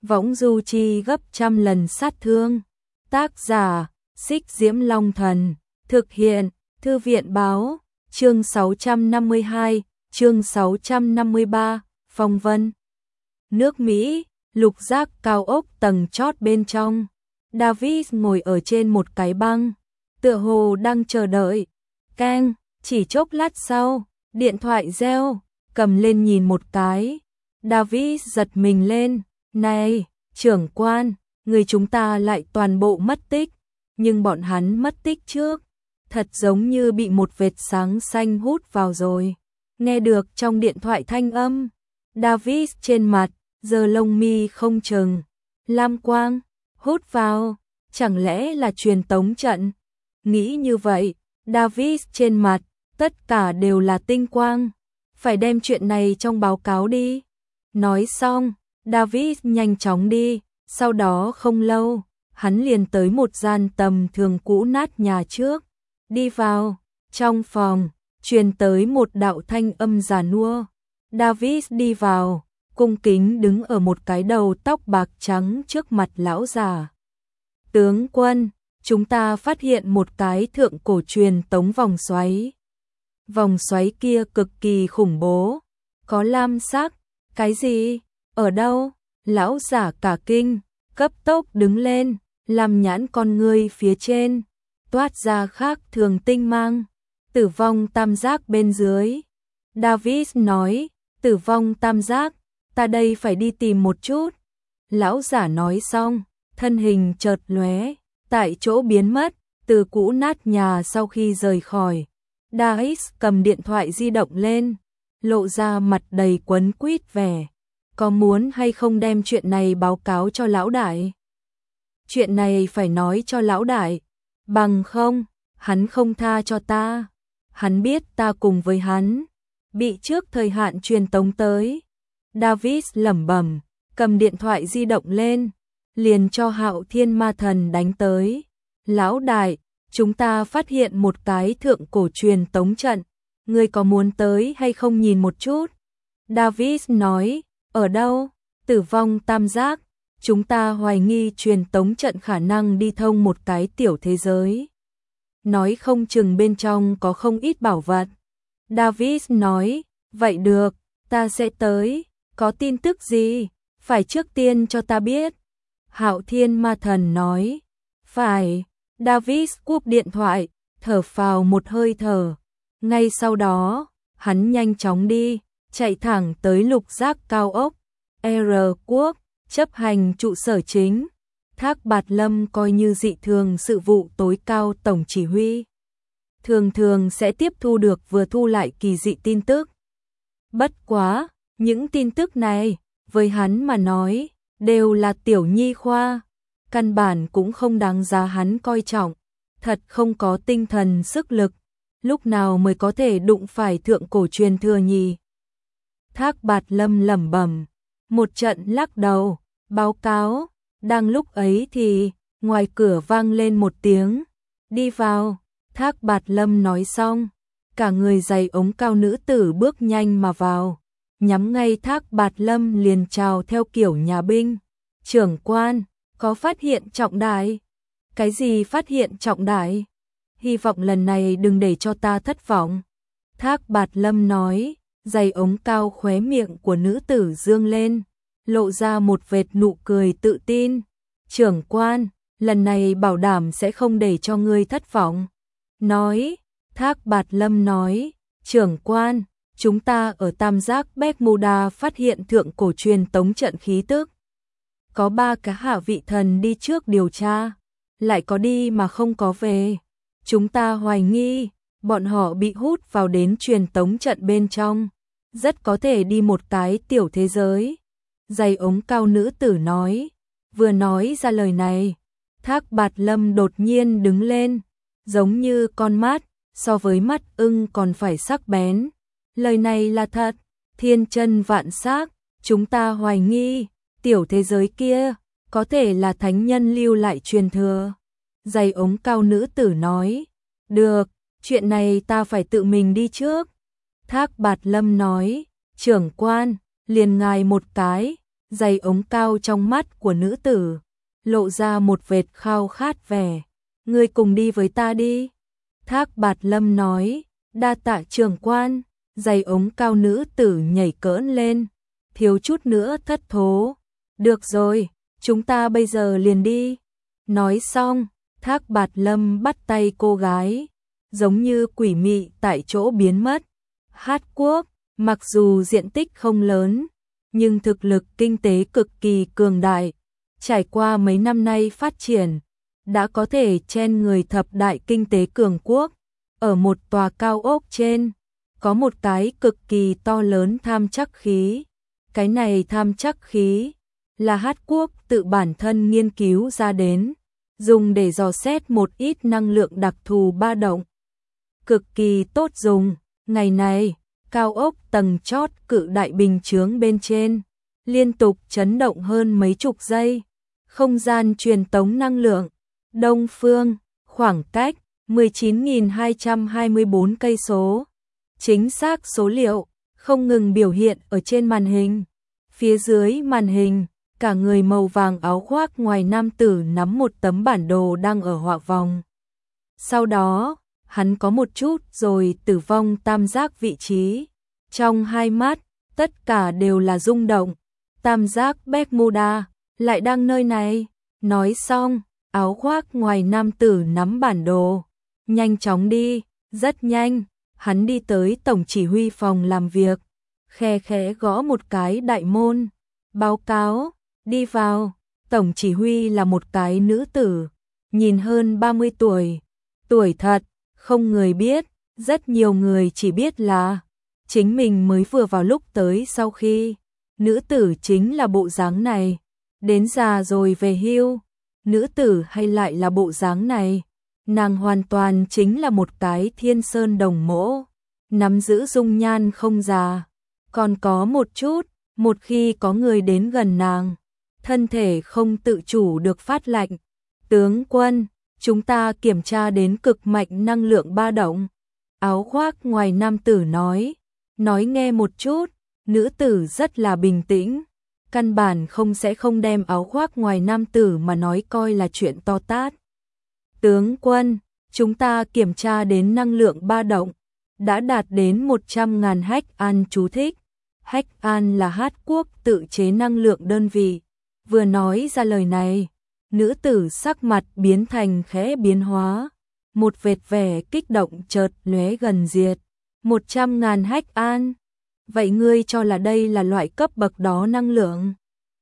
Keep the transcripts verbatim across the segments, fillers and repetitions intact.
võng du chi gấp trăm lần sát thương. Tác giả, Xích Diễm Long Thần, thực hiện, Thư viện báo, chương sáu trăm năm mươi hai, chương sáu trăm năm mươi ba, phong vân. Nước Mỹ, lục giác cao ốc tầng chót bên trong. David ngồi ở trên một cái băng, tựa hồ đang chờ đợi. Keng, chỉ chốc lát sau, điện thoại reo, cầm lên nhìn một cái. David giật mình lên, này, trưởng quan, người chúng ta lại toàn bộ mất tích, nhưng bọn hắn mất tích trước. Thật giống như bị một vệt sáng xanh hút vào rồi. Nghe được trong điện thoại thanh âm, David trên mặt, giờ lông mi không chừng. Lam quang, hút vào, chẳng lẽ là truyền tống trận? Nghĩ như vậy, David trên mặt, tất cả đều là tinh quang. Phải đem chuyện này trong báo cáo đi. Nói xong, David nhanh chóng đi, sau đó không lâu, hắn liền tới một gian tầm thường cũ nát nhà trước. Đi vào, trong phòng, truyền tới một đạo thanh âm già nua. David đi vào, cung kính đứng ở một cái đầu tóc bạc trắng trước mặt lão già. Tướng quân, chúng ta phát hiện một cái thượng cổ truyền tống vòng xoáy. Vòng xoáy kia cực kỳ khủng bố, có lam sắc. Cái gì? Ở đâu? Lão giả cả kinh, cấp tốc đứng lên, làm nhãn con ngươi phía trên, toát ra khác thường tinh mang. Tử vong tam giác bên dưới. David nói, tử vong tam giác, ta đây phải đi tìm một chút. Lão giả nói xong, thân hình chợt lóe, tại chỗ biến mất, từ cũ nát nhà sau khi rời khỏi. David cầm điện thoại di động lên, lộ ra mặt đầy quấn quýt vẻ. Có muốn hay không đem chuyện này báo cáo cho lão đại? Chuyện này phải nói cho lão đại, bằng không, hắn không tha cho ta. Hắn biết ta cùng với hắn bị trước thời hạn truyền tống tới. David lẩm bẩm, cầm điện thoại di động lên, liền cho Hạo Thiên Ma Thần đánh tới. Lão đại, chúng ta phát hiện một cái thượng cổ truyền tống trận, ngươi có muốn tới hay không nhìn một chút? David nói, ở đâu? Tử vong tam giác, chúng ta hoài nghi truyền tống trận khả năng đi thông một cái tiểu thế giới. Nói không chừng bên trong có không ít bảo vật. David nói, vậy được, ta sẽ tới, có tin tức gì? Phải trước tiên cho ta biết. Hạo Thiên Ma Thần nói, phải. David cúp điện thoại, thở phào một hơi thở. Ngay sau đó, hắn nhanh chóng đi, chạy thẳng tới lục giác cao ốc. R quốc, chấp hành trụ sở chính. Thác Bạt Lâm coi như dị thường sự vụ tối cao tổng chỉ huy. Thường thường sẽ tiếp thu được vừa thu lại kỳ dị tin tức. Bất quá, những tin tức này, với hắn mà nói, đều là tiểu nhi khoa. Căn bản cũng không đáng giá hắn coi trọng. Thật không có tinh thần sức lực. Lúc nào mới có thể đụng phải thượng cổ truyền thừa nhỉ? Thác Bạt Lâm lẩm bẩm, một trận lắc đầu, báo cáo. Đang lúc ấy thì, ngoài cửa vang lên một tiếng, đi vào. Thác Bạt Lâm nói xong, cả người giày ống cao nữ tử bước nhanh mà vào, nhắm ngay Thác Bạt Lâm liền chào theo kiểu nhà binh. Trưởng quan, có phát hiện trọng đại? Cái gì phát hiện trọng đại? Hy vọng lần này đừng để cho ta thất vọng. Thác Bạt Lâm nói, giày ống cao khóe miệng của nữ tử dương lên, lộ ra một vệt nụ cười tự tin. Trưởng quan, lần này bảo đảm sẽ không để cho ngươi thất vọng. Nói, Thác Bạt Lâm nói, trưởng quan, chúng ta ở tam giác Bermuda phát hiện thượng cổ truyền tống trận khí tức. Có ba cái hạ vị thần đi trước điều tra, lại có đi mà không có về. Chúng ta hoài nghi, bọn họ bị hút vào đến truyền tống trận bên trong, rất có thể đi một cái tiểu thế giới. Giày ống cao nữ tử nói, vừa nói ra lời này, Thác Bạt Lâm đột nhiên đứng lên, giống như con mắt, so với mắt ưng còn phải sắc bén. Lời này là thật, thiên chân vạn xác, chúng ta hoài nghi, tiểu thế giới kia, có thể là thánh nhân lưu lại truyền thừa. Giày ống cao nữ tử nói, được, chuyện này ta phải tự mình đi trước. Thác Bạt Lâm nói, trưởng quan, liền ngài một cái. Giày ống cao trong mắt của nữ tử lộ ra một vệt khao khát vẻ. Ngươi cùng đi với ta đi. Thác Bạt Lâm nói, đa tạ trưởng quan. Giày ống cao nữ tử nhảy cỡn lên, thiếu chút nữa thất thố. Được rồi, chúng ta bây giờ liền đi. Nói xong, Thác Bạt Lâm bắt tay cô gái, giống như quỷ mị tại chỗ biến mất. Hát Quốc, mặc dù diện tích không lớn, nhưng thực lực kinh tế cực kỳ cường đại. Trải qua mấy năm nay phát triển, đã có thể chen người thập đại kinh tế cường quốc. Ở một tòa cao ốc trên, có một cái cực kỳ to lớn tham chắc khí. Cái này tham chắc khí là Hát Quốc tự bản thân nghiên cứu ra đến, dùng để dò xét một ít năng lượng đặc thù ba động. Cực kỳ tốt dùng. Ngày này, cao ốc tầng chót cự đại bình chướng bên trên, liên tục chấn động hơn mấy chục giây. Không gian truyền tống năng lượng, Đông phương, khoảng cách mười chín nghìn hai trăm hai mươi tư cây số. Chính xác số liệu không ngừng biểu hiện ở trên màn hình. Phía dưới màn hình, cả người màu vàng áo khoác ngoài nam tử nắm một tấm bản đồ đang ở họa vòng. Sau đó, hắn có một chút rồi tử vong tam giác vị trí. Trong hai mắt, tất cả đều là rung động. Tam giác Bermuda lại đang nơi này. Nói xong, áo khoác ngoài nam tử nắm bản đồ. Nhanh chóng đi, rất nhanh, hắn đi tới tổng chỉ huy phòng làm việc. Khe khẽ gõ một cái đại môn. Báo cáo, đi vào. Tổng chỉ huy là một cái nữ tử, nhìn hơn ba mươi tuổi. Tuổi thật, không người biết, rất nhiều người chỉ biết là chính mình mới vừa vào lúc tới sau khi. Nữ tử chính là bộ dáng này, đến già rồi về hưu, nữ tử hay lại là bộ dáng này. Nàng hoàn toàn chính là một cái thiên sơn đồng mỗ, nắm giữ dung nhan không già. Còn có một chút, một khi có người đến gần nàng, thân thể không tự chủ được phát lạnh. Tướng quân, chúng ta kiểm tra đến cực mạnh năng lượng ba động. Áo khoác ngoài nam tử nói, nói nghe một chút. Nữ tử rất là bình tĩnh, căn bản không sẽ không đem áo khoác ngoài nam tử mà nói coi là chuyện to tát. Tướng quân, chúng ta kiểm tra đến năng lượng ba động, đã đạt đến một trăm ngàn hách an. Chú thích, hách an là Hát Quốc tự chế năng lượng đơn vị. Vừa nói ra lời này, nữ tử sắc mặt biến thành khẽ biến hóa, một vệt vẻ kích động chợt lóe gần diệt. Một trăm ngàn hách an. Vậy ngươi cho là đây là loại cấp bậc đó năng lượng?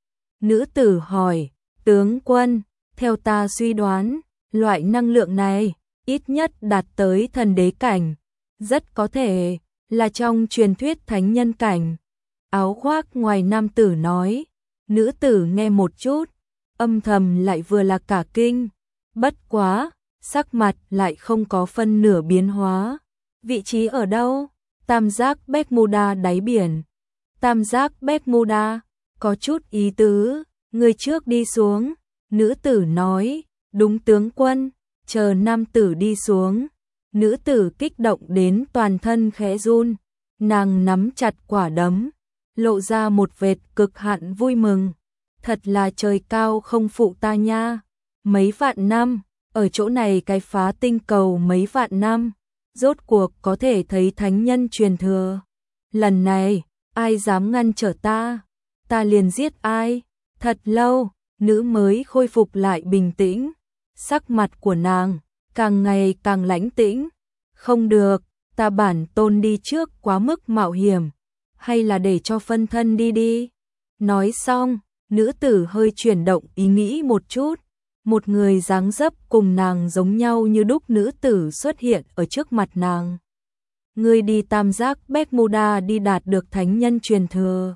Nữ tử hỏi, tướng quân, theo ta suy đoán, loại năng lượng này ít nhất đạt tới thần đế cảnh, rất có thể là trong truyền thuyết thánh nhân cảnh. Áo khoác ngoài nam tử nói. Nữ tử nghe một chút, âm thầm lại vừa là cả kinh, bất quá, sắc mặt lại không có phân nửa biến hóa. Vị trí ở đâu? Tam giác Bermuda đáy biển. Tam giác Bermuda, có chút ý tứ, người trước đi xuống. Nữ tử nói, đúng tướng quân. Chờ nam tử đi xuống, nữ tử kích động đến toàn thân khẽ run, nàng nắm chặt quả đấm, lộ ra một vệt cực hạn vui mừng. Thật là trời cao không phụ ta nha. Mấy vạn năm, ở chỗ này cái phá tinh cầu mấy vạn năm, rốt cuộc có thể thấy thánh nhân truyền thừa. Lần này, ai dám ngăn trở ta, ta liền giết ai. Thật lâu, nữ mới khôi phục lại bình tĩnh, sắc mặt của nàng càng ngày càng lãnh tĩnh. Không được, ta bản tôn đi trước quá mức mạo hiểm, hay là để cho phân thân đi đi. Nói xong, nữ tử hơi chuyển động ý nghĩ một chút, một người dáng dấp cùng nàng giống nhau như đúc nữ tử xuất hiện ở trước mặt nàng. Ngươi đi tam giác Bermuda đi đạt được thánh nhân truyền thừa.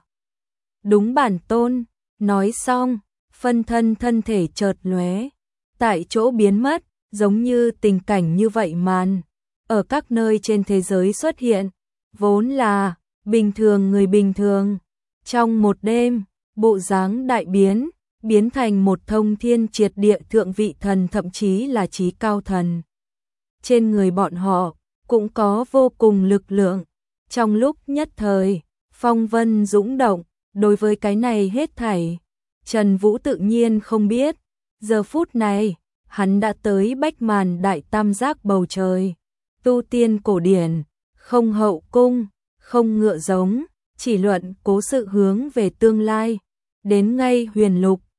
Đúng bản tôn. Nói xong, phân thân thân thể chợt lóe, tại chỗ biến mất, giống như tình cảnh như vậy màn ở các nơi trên thế giới xuất hiện, vốn là bình thường người bình thường, trong một đêm, bộ dáng đại biến, biến thành một thông thiên triệt địa thượng vị thần, thậm chí là chí cao thần. Trên người bọn họ cũng có vô cùng lực lượng, trong lúc nhất thời, phong vân dũng động, Đối với cái này hết thảy, Trần Vũ tự nhiên không biết. Giờ phút này, hắn đã tới Bách Màn Đại Tam Giác bầu trời. Tu tiên cổ điển, không hậu cung, không ngựa giống, chỉ luận cố sự hướng về tương lai. Đến ngay huyền lục,